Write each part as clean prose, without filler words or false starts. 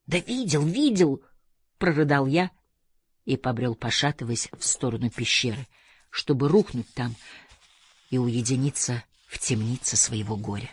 Да видел, видел! — прорыдал я и побрел, пошатываясь, в сторону пещеры, чтобы рухнуть там и уединиться в темнице своего горя.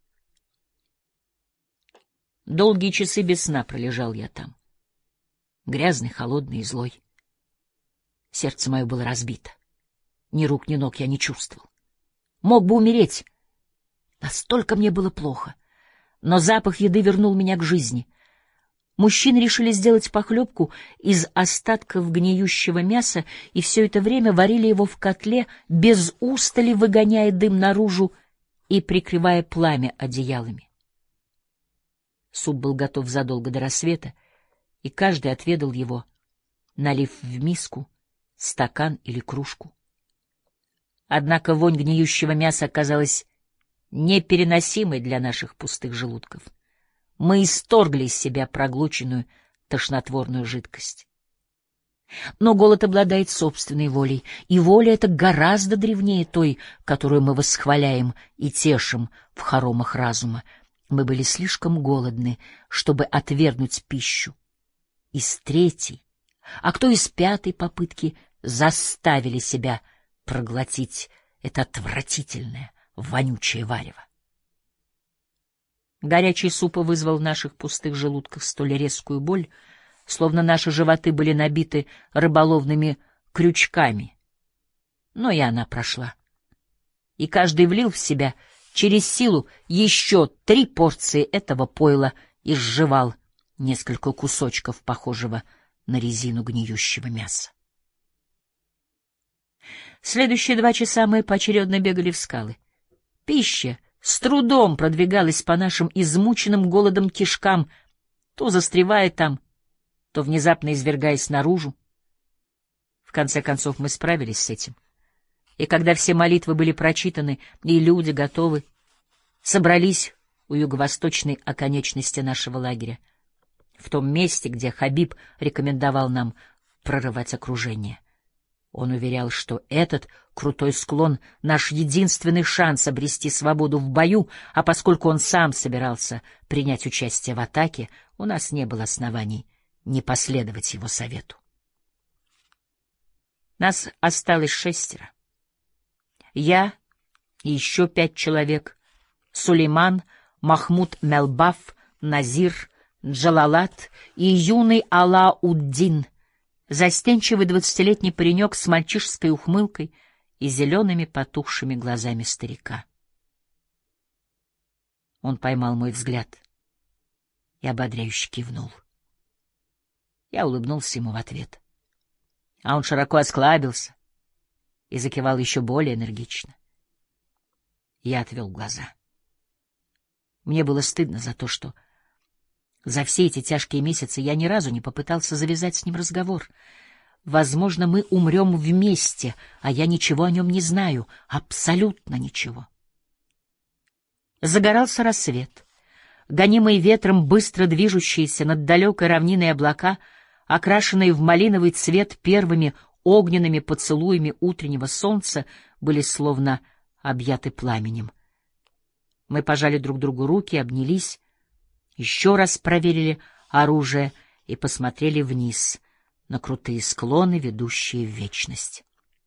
Долгие часы без сна пролежал я там, грязный, холодный и злой. Сердце мое было разбито. Ни рук, ни ног я не чувствовал. Мог бы умереть. Настолько мне было плохо. Но запах еды вернул меня к жизни. Мужчины решили сделать похлебку из остатков гниющего мяса, и все это время варили его в котле, без устали выгоняя дым наружу и прикрывая пламя одеялами. Суп был готов задолго до рассвета, и каждый отведал его, налив в миску, стакан или кружку. Однако вонь гниющего мяса оказалась непереносимой для наших пустых желудков. Мы исторгли из себя проглоченную тошнотворную жидкость. Но голод обладает собственной волей, и воля эта гораздо древнее той, которую мы восхваляем и тешим в хоромах разума. Мы были слишком голодны, чтобы отвергнуть пищу. И с третьей, а кто и с пятой попытки заставили себя проглотить это отвратительное, вонючее варево. Горячий суп вызвал в наших пустых желудках столь резкую боль, словно наши животы были набиты рыболовными крючками. Но и она прошла. И каждый влил в себя через силу еще 3 порции этого пойла и сживал несколько кусочков, похожего на резину гниющего мяса. Следующие 2 часа мы поочередно бегали в скалы. Пища с трудом продвигалась по нашим измученным голодом кишкам, то застревая там, то внезапно извергаясь наружу. В конце концов мы справились с этим. И когда все молитвы были прочитаны, и люди готовы, собрались у юго-восточной оконечности нашего лагеря, в том месте, где Хабиб рекомендовал нам прорывать окружение. Он уверял, что этот крутой склон — наш единственный шанс обрести свободу в бою, а поскольку он сам собирался принять участие в атаке, у нас не было оснований не последовать его совету. Нас осталось 6. Я и еще 5 человек: Сулейман, Махмуд Мелбаф, Назир, Джалалат и юный Алауд-Дин, застенчивый 20-летний паренек с мальчишеской ухмылкой и зелеными потухшими глазами старика. Он поймал мой взгляд и ободряюще кивнул. Я улыбнулся ему в ответ, а он широко осклабился и закивал еще более энергично. Я отвел глаза. Мне было стыдно за то, что за все эти тяжкие месяцы я ни разу не попытался завязать с ним разговор. Возможно, мы умрем вместе, а я ничего о нем не знаю, абсолютно ничего. Загорался рассвет. Гонимые ветром, быстро движущиеся над далекой равниной облака, окрашенные в малиновый цвет первыми огненными поцелуями утреннего солнца, были словно объяты пламенем. Мы пожали друг другу руки, обнялись, еще раз проверили оружие и посмотрели вниз на крутые склоны, ведущие в вечность.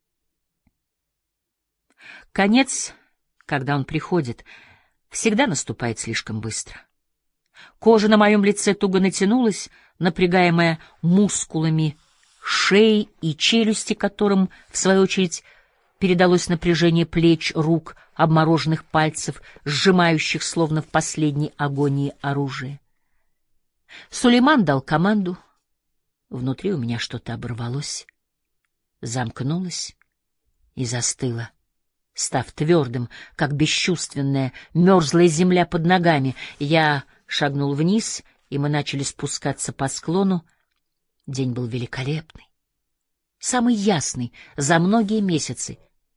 Конец, когда он приходит, всегда наступает слишком быстро. Кожа на моем лице туго натянулась, напрягаемая мускулами шеи и челюсти, которым, в свою очередь, передалось напряжение плеч, рук, обмороженных пальцев, сжимающих, словно в последней агонии, оружие. Сулейман дал команду. Внутри у меня что-то оборвалось, замкнулось и застыло, став твердым, как бесчувственная, мерзлая земля под ногами. Я шагнул вниз, и мы начали спускаться по склону. День был великолепный, самый ясный за многие месяцы.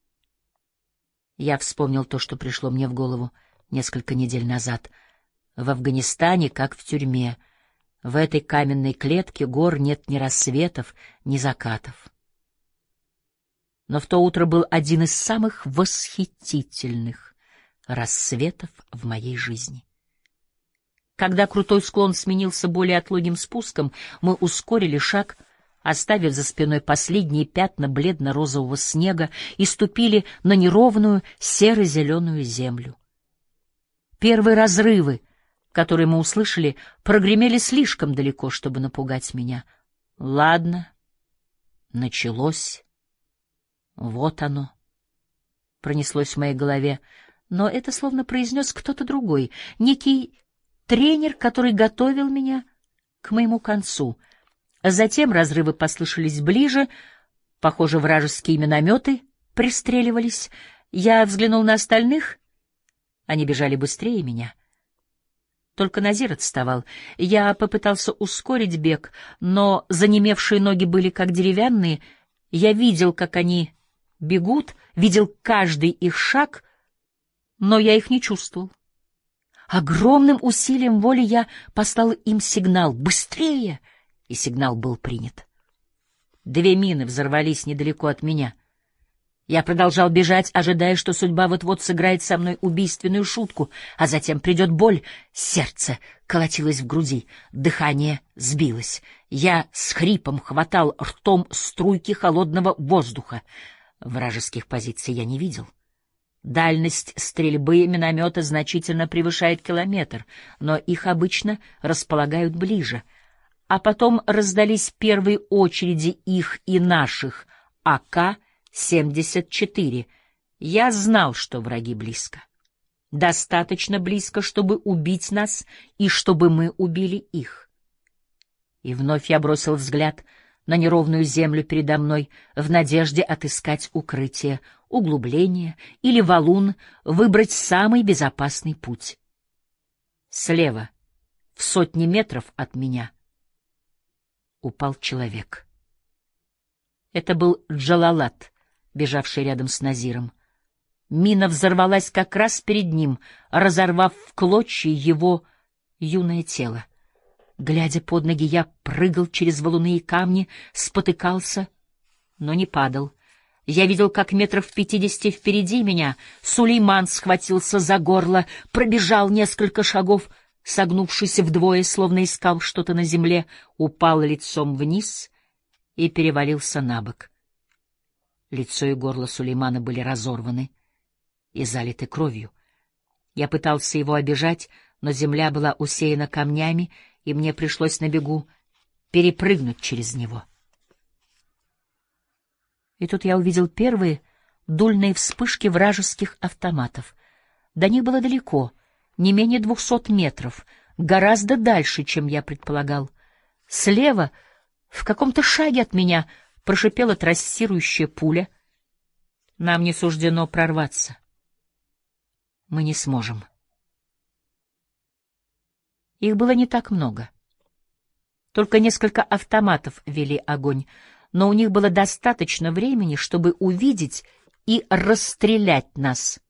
Я вспомнил то, что пришло мне в голову несколько недель назад. В Афганистане, как в тюрьме, в этой каменной клетке гор нет ни рассветов, ни закатов. Но в то утро был один из самых восхитительных рассветов в моей жизни. Когда крутой склон сменился более отлогим спуском, мы ускорили шаг, оставив за спиной последние пятна бледно-розового снега, и ступили на неровную серо-зеленую землю. Первые разрывы, которые мы услышали, прогремели слишком далеко, чтобы напугать меня. Ладно, началось. Вот оно. Пронеслось в моей голове, но это словно произнес кто-то другой, некий тренер, который готовил меня к моему концу. Затем разрывы послышались ближе, похоже, вражеские минометы пристреливались. Я взглянул на остальных, они бежали быстрее меня. Только Назир отставал. Я попытался ускорить бег, но занемевшие ноги были как деревянные. Я видел, как они бегут, видел каждый их шаг, но я их не чувствовал. Огромным усилием воли я послал им сигнал «Быстрее!», и сигнал был принят. 2 мины взорвались недалеко от меня. Я продолжал бежать, ожидая, что судьба вот-вот сыграет со мной убийственную шутку, а затем придет боль. Сердце колотилось в груди, дыхание сбилось. Я с хрипом хватал ртом струйки холодного воздуха. Вражеских позиций я не видел. Дальность стрельбы миномета значительно превышает километр, но их обычно располагают ближе. А потом раздались первые очереди их и наших АК-74. Я знал, что враги близко. Достаточно близко, чтобы убить нас и чтобы мы убили их. И вновь я бросил взгляд на неровную землю передо мной в надежде отыскать укрытие, углубление или валун, выбрать самый безопасный путь. Слева, в 100 метров от меня, упал человек. Это был Джалалат, бежавший рядом с Назиром. Мина взорвалась как раз перед ним, разорвав в клочья его юное тело. Глядя под ноги, я прыгал через валуны и камни, спотыкался, но не падал. Я видел, как метров в 50 впереди меня Сулейман схватился за горло, пробежал несколько шагов, согнувшись вдвое, словно искал что-то на земле, упал лицом вниз и перевалился на бок. Лицо и горло Сулеймана были разорваны и залиты кровью. Я пытался его обижать, но земля была усеяна камнями, и мне пришлось на бегу перепрыгнуть через него. И тут я увидел первые дульные вспышки вражеских автоматов. До них было далеко, не менее 200 метров, гораздо дальше, чем я предполагал. Слева, в каком-то шаге от меня, прошипела трассирующая пуля. Нам не суждено прорваться. Мы не сможем. Их было не так много. Только несколько автоматов вели огонь, но у них было достаточно времени, чтобы увидеть и расстрелять нас.